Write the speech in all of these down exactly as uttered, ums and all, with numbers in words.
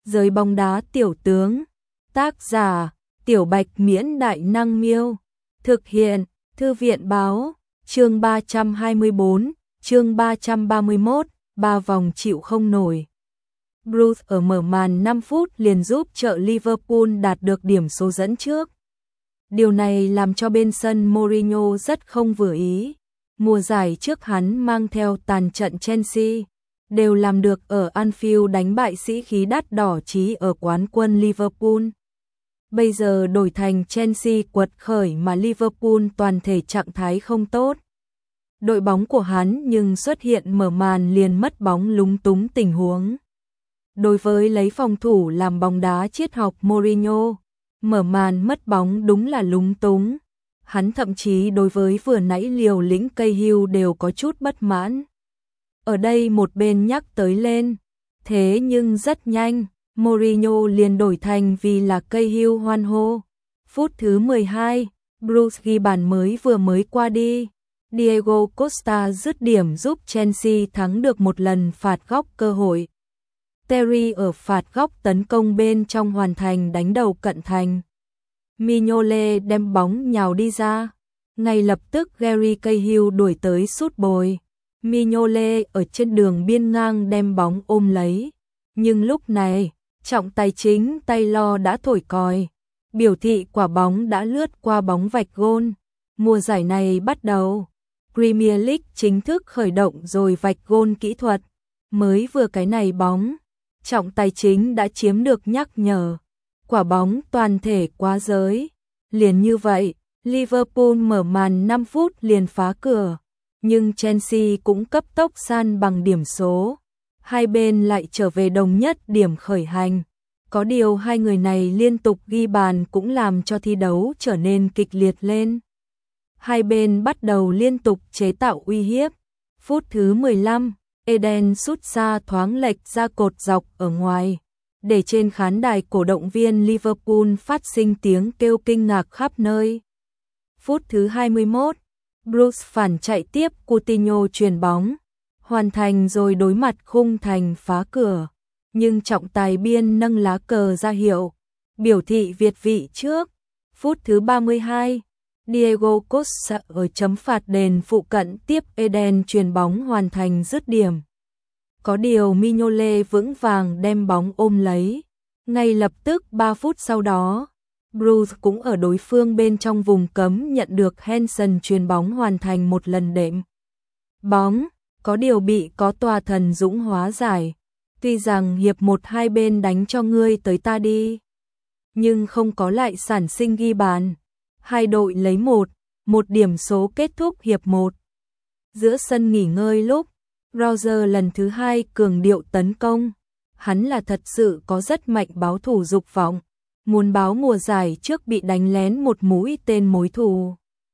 Giới bóng đá tiểu tướng. Tác giả: Tiểu Bạch Miễn Đại Năng Miêu. Thực hiện: Thư viện Báo. Chương ba trăm hai mươi bốn, chương ba trăm ba mươi mốt, ba vòng chịu không nổi. Bruce ở mở màn năm phút liền giúp trợ Liverpool đạt được điểm số dẫn trước. Điều này làm cho bên sân Mourinho rất không vừa ý. Mùa giải trước hắn mang theo tàn trận Chelsea, đều làm được ở Anfield đánh bại sĩ khí đắt đỏ chí ở quán quân Liverpool. Bây giờ đổi thành Chelsea quật khởi mà Liverpool toàn thể trạng thái không tốt. Đội bóng của hắn nhưng xuất hiện mở màn liền mất bóng lúng túng tình huống. Đối với lấy phòng thủ làm bóng đá triết học Mourinho, mở màn mất bóng đúng là lúng túng. Hắn thậm chí đối với vừa nãy liều lĩnh Cahill đều có chút bất mãn. Ở đây một bên nhắc tới lên, thế nhưng rất nhanh, Mourinho liền đổi thành vì là Cahill hoan hô. Phút thứ mười hai, Bruce ghi bàn mới vừa mới qua đi. Diego Costa dứt điểm giúp Chelsea thắng được một lần phạt góc cơ hội. Terry ở phạt góc tấn công bên trong hoàn thành đánh đầu cận thành. Mignolet đem bóng nhào đi ra. Ngay lập tức Gary Cahill đuổi tới sút bồi. Mignolet ở trên đường biên ngang đem bóng ôm lấy. Nhưng lúc này, trọng tài chính Taylor đã thổi còi. Biểu thị quả bóng đã lướt qua bóng vạch gôn. Mùa giải này bắt đầu. Premier League chính thức khởi động rồi vạch gôn kỹ thuật. Mới vừa cái này bóng, trọng tài chính đã chiếm được nhắc nhở. Quả bóng toàn thể quá giới. Liền như vậy, Liverpool mở màn năm phút liền phá cửa. Nhưng Chelsea cũng cấp tốc san bằng điểm số. Hai bên lại trở về đồng nhất điểm khởi hành. Có điều hai người này liên tục ghi bàn cũng làm cho thi đấu trở nên kịch liệt lên. Hai bên bắt đầu liên tục chế tạo uy hiếp. Phút thứ mười lăm, Eden sút xa thoáng lệch ra cột dọc ở ngoài, để trên khán đài cổ động viên Liverpool phát sinh tiếng kêu kinh ngạc khắp nơi. Phút thứ hai mươi mốt, Bruce phản chạy tiếp, Coutinho chuyền bóng, hoàn thành rồi đối mặt khung thành phá cửa. Nhưng trọng tài biên nâng lá cờ ra hiệu, biểu thị việt vị trước. Phút thứ ba mươi hai, Diego Costa ở chấm phạt đền phụ cận tiếp Eden chuyền bóng hoàn thành dứt điểm. Có điều Mignolet vững vàng đem bóng ôm lấy. Ngay lập tức ba phút sau đó, Bruce cũng ở đối phương bên trong vùng cấm nhận được Henson chuyền bóng hoàn thành một lần đệm bóng. Có điều bị có tòa thần dũng hóa giải. Tuy rằng hiệp một hai bên đánh cho ngươi tới ta đi, nhưng không có lại sản sinh ghi bàn. Hai đội lấy một, một điểm số kết thúc hiệp một. Giữa sân nghỉ ngơi lúc, Roger lần thứ hai cường điệu tấn công. Hắn là thật sự có rất mạnh báo thủ dục vọng, muốn báo mùa giải trước bị đánh lén một mũi tên mối thù.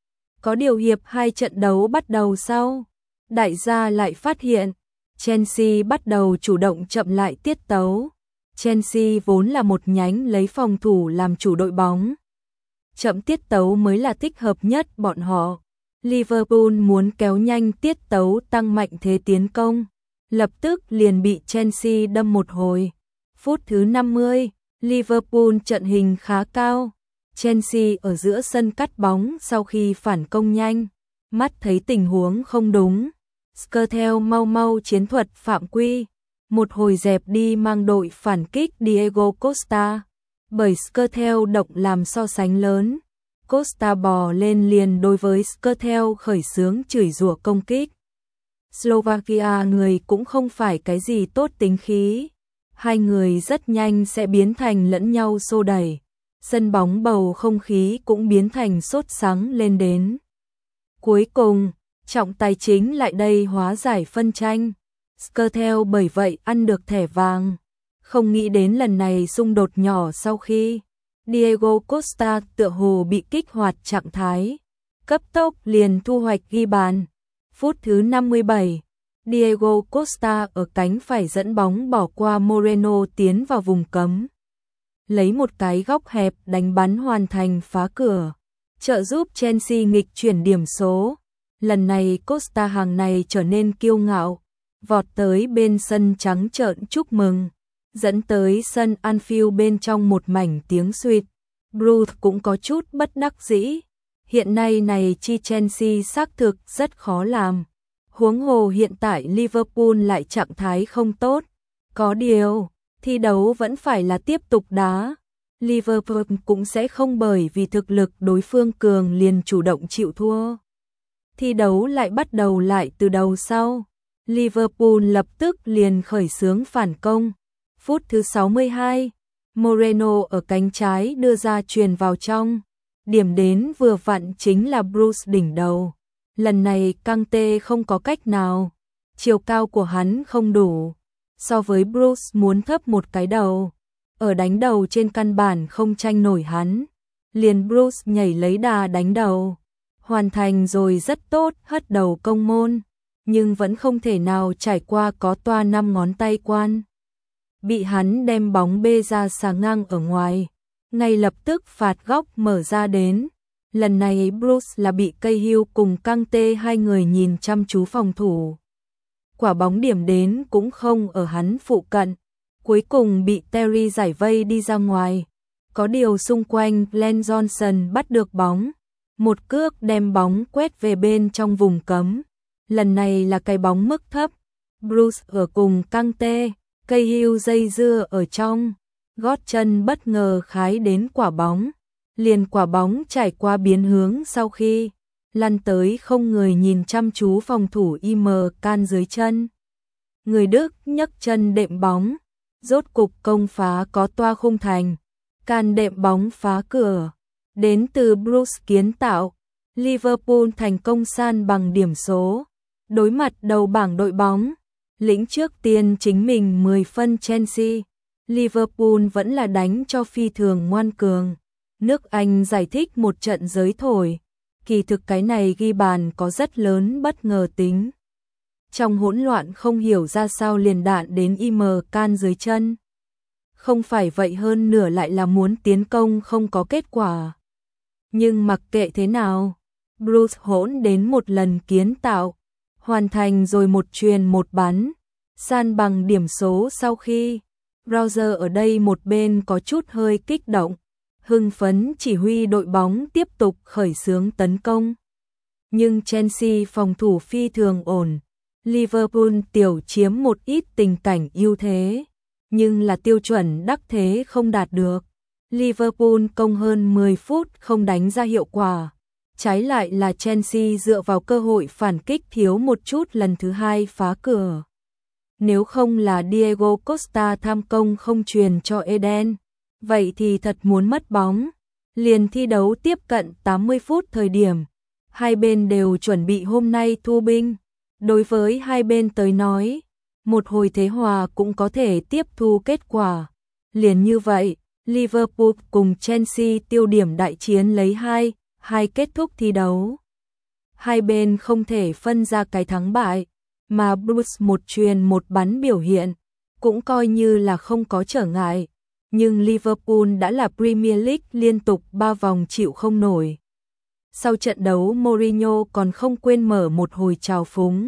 Có điều hiệp hai trận đấu bắt đầu sau, đại gia lại phát hiện Chelsea bắt đầu chủ động chậm lại tiết tấu. Chelsea vốn là một nhánh lấy phòng thủ làm chủ đội bóng. Chậm tiết tấu mới là thích hợp nhất bọn họ. Liverpool muốn kéo nhanh tiết tấu tăng mạnh thế tiến công, lập tức liền bị Chelsea đâm một hồi. Phút thứ năm mươi, Liverpool trận hình khá cao. Chelsea ở giữa sân cắt bóng sau khi phản công nhanh. Mắt thấy tình huống không đúng, Skrtel mau mau chiến thuật phạm quy. Một hồi dẹp đi mang đội phản kích Diego Costa. Bởi Skrtel động làm so sánh lớn, Costa bò lên liền đối với Skrtel khởi xướng chửi rủa công kích. Slovakia người cũng không phải cái gì tốt tính khí. Hai người rất nhanh sẽ biến thành lẫn nhau xô đẩy. Sân bóng bầu không khí cũng biến thành sốt sắng lên đến. Cuối cùng, trọng tài chính lại đây hóa giải phân tranh. Skrtel bởi vậy ăn được thẻ vàng. Không nghĩ đến lần này xung đột nhỏ sau khi Diego Costa tựa hồ bị kích hoạt trạng thái, cấp tốc liền thu hoạch ghi bàn. Phút thứ năm mươi bảy, Diego Costa ở cánh phải dẫn bóng bỏ qua Moreno tiến vào vùng cấm. Lấy một cái góc hẹp đánh bắn hoàn thành phá cửa, trợ giúp Chelsea nghịch chuyển điểm số. Lần này Costa hàng này trở nên kiêu ngạo, vọt tới bên sân trắng trợn chúc mừng. dẫn tới sân Anfield bên trong một mảnh tiếng suýt. Bruce cũng có chút bất đắc dĩ. Hiện nay này chi Chelsea xác thực rất khó làm. Huống hồ hiện tại Liverpool lại trạng thái không tốt. Có điều, thi đấu vẫn phải là tiếp tục đá. Liverpool cũng sẽ không bởi vì thực lực đối phương cường liền chủ động chịu thua. Thi đấu lại bắt đầu lại từ đầu sau. Liverpool lập tức liền khởi xướng phản công. Phút thứ sáu mươi hai, Moreno ở cánh trái đưa ra chuyền vào trong. Điểm đến vừa vặn chính là Bruce đỉnh đầu. Lần này Kante không có cách nào. Chiều cao của hắn không đủ. So với Bruce muốn thấp một cái đầu. Ở đánh đầu trên căn bản không tranh nổi hắn. Liền Bruce nhảy lấy đà đánh đầu. Hoàn thành rồi rất tốt, hất đầu công môn. Nhưng vẫn không thể nào trải qua có toa năm ngón tay quan. Bị hắn đem bóng bê ra xà ngang ở ngoài. Ngay lập tức phạt góc mở ra đến. Lần này Bruce là bị Cahill cùng Kante hai người nhìn chăm chú phòng thủ. Quả bóng điểm đến cũng không ở hắn phụ cận. Cuối cùng bị Terry giải vây đi ra ngoài. Có điều xung quanh Glenn Johnson bắt được bóng. Một cước đem bóng quét về bên trong vùng cấm. Lần này là cái bóng mức thấp. Bruce ở cùng Kante, Cahill dây dưa ở trong. Gót chân bất ngờ khái đến quả bóng. Liền quả bóng trải qua biến hướng sau khi lăn tới không người nhìn chăm chú phòng thủ im can dưới chân. Người Đức nhấc chân đệm bóng. Rốt cục công phá có toa khung thành. Can đệm bóng phá cửa. Đến từ Bruce kiến tạo. Liverpool thành công san bằng điểm số. Đối mặt đầu bảng đội bóng. Lĩnh trước tiên chính mình mười phân Chelsea. Liverpool vẫn là đánh cho phi thường ngoan cường. Nước Anh giải thích một trận giới thổi. Kỳ thực cái này ghi bàn có rất lớn bất ngờ tính. Trong hỗn loạn không hiểu ra sao liền đạn đến im can dưới chân. Không phải vậy hơn nửa lại là muốn tiến công không có kết quả. Nhưng mặc kệ thế nào, Bruce hỗn đến một lần kiến tạo. Hoàn thành rồi một chuyền một bắn. San bằng điểm số sau khi Roger ở đây một bên có chút hơi kích động. Hưng phấn chỉ huy đội bóng tiếp tục khởi xướng tấn công. Nhưng Chelsea phòng thủ phi thường ổn. Liverpool tiểu chiếm một ít tình cảnh ưu thế. Nhưng là tiêu chuẩn đắc thế không đạt được. Liverpool công hơn mười phút không đánh ra hiệu quả. Trái lại là Chelsea dựa vào cơ hội phản kích thiếu một chút lần thứ hai phá cửa. Nếu không là Diego Costa tham công không truyền cho Eden, vậy thì thật muốn mất bóng. Liền thi đấu tiếp cận tám mươi phút thời điểm, hai bên đều chuẩn bị hôm nay thu binh. Đối với hai bên tới nói, một hồi thế hòa cũng có thể tiếp thu kết quả. Liền như vậy, Liverpool cùng Chelsea tiêu điểm đại chiến lấy hai, hai kết thúc thi đấu. Hai bên không thể phân ra cái thắng bại, mà Bruce một truyền một bắn biểu hiện, cũng coi như là không có trở ngại. Nhưng Liverpool đã là Premier League liên tục ba vòng chịu không nổi. Sau trận đấu Mourinho còn không quên mở một hồi chào phúng.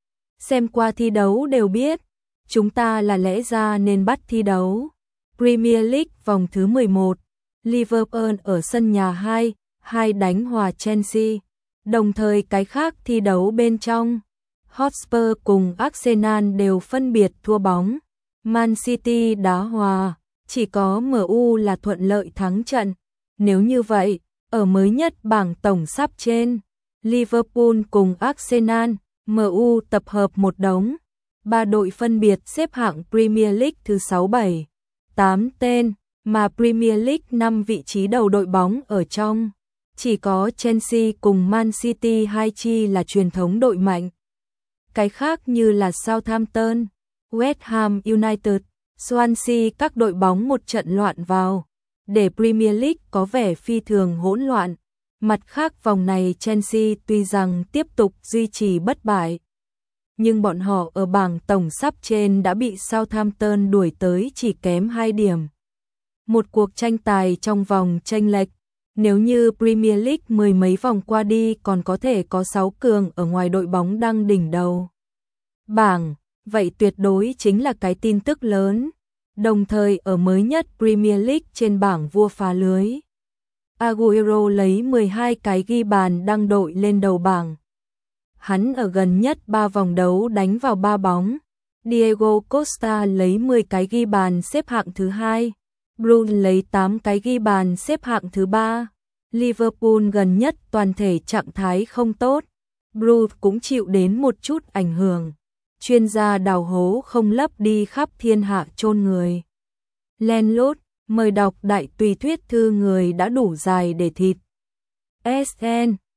Xem qua thi đấu đều biết, chúng ta là lẽ ra nên bắt thi đấu. Premier League vòng thứ mười một, Liverpool ở sân nhà hai, hai đánh hòa Chelsea. Đồng thời cái khác thi đấu bên trong, Hotspur cùng Arsenal đều phân biệt thua bóng. Man City đá hòa, chỉ có em u là thuận lợi thắng trận. Nếu như vậy, ở mới nhất bảng tổng sắp trên, Liverpool cùng Arsenal, em u tập hợp một đống. Ba đội phân biệt xếp hạng Premier League thứ sáu bảy, tám tên, mà Premier League năm vị trí đầu đội bóng ở trong. Chỉ có Chelsea cùng Man City hai chi là truyền thống đội mạnh. Cái khác như là Southampton, West Ham United, Swansea các đội bóng một trận loạn vào, để Premier League có vẻ phi thường hỗn loạn. Mặt khác vòng này Chelsea tuy rằng tiếp tục duy trì bất bại, nhưng bọn họ ở bảng tổng sắp trên đã bị Southampton đuổi tới chỉ kém hai điểm. Một cuộc tranh tài trong vòng chênh lệch, nếu như Premier League mười mấy vòng qua đi còn có thể có sáu cường ở ngoài đội bóng đang đỉnh đầu bảng, vậy tuyệt đối chính là cái tin tức lớn. đồng thời ở mới nhất Premier League trên bảng vua phá lưới. Agüero lấy mười hai cái ghi bàn đăng đội lên đầu bảng. Hắn ở gần nhất ba vòng đấu đánh vào ba bóng. Diego Costa lấy mười cái ghi bàn xếp hạng thứ hai. Bruno lấy tám cái ghi bàn xếp hạng thứ ba. Liverpool gần nhất toàn thể trạng thái không tốt. Bruno cũng chịu đến một chút ảnh hưởng. Chuyên gia đào hố không lấp đi khắp thiên hạ chôn người. Len lút, mời đọc đại tùy thuyết thư người đã đủ dài để thịt. ét en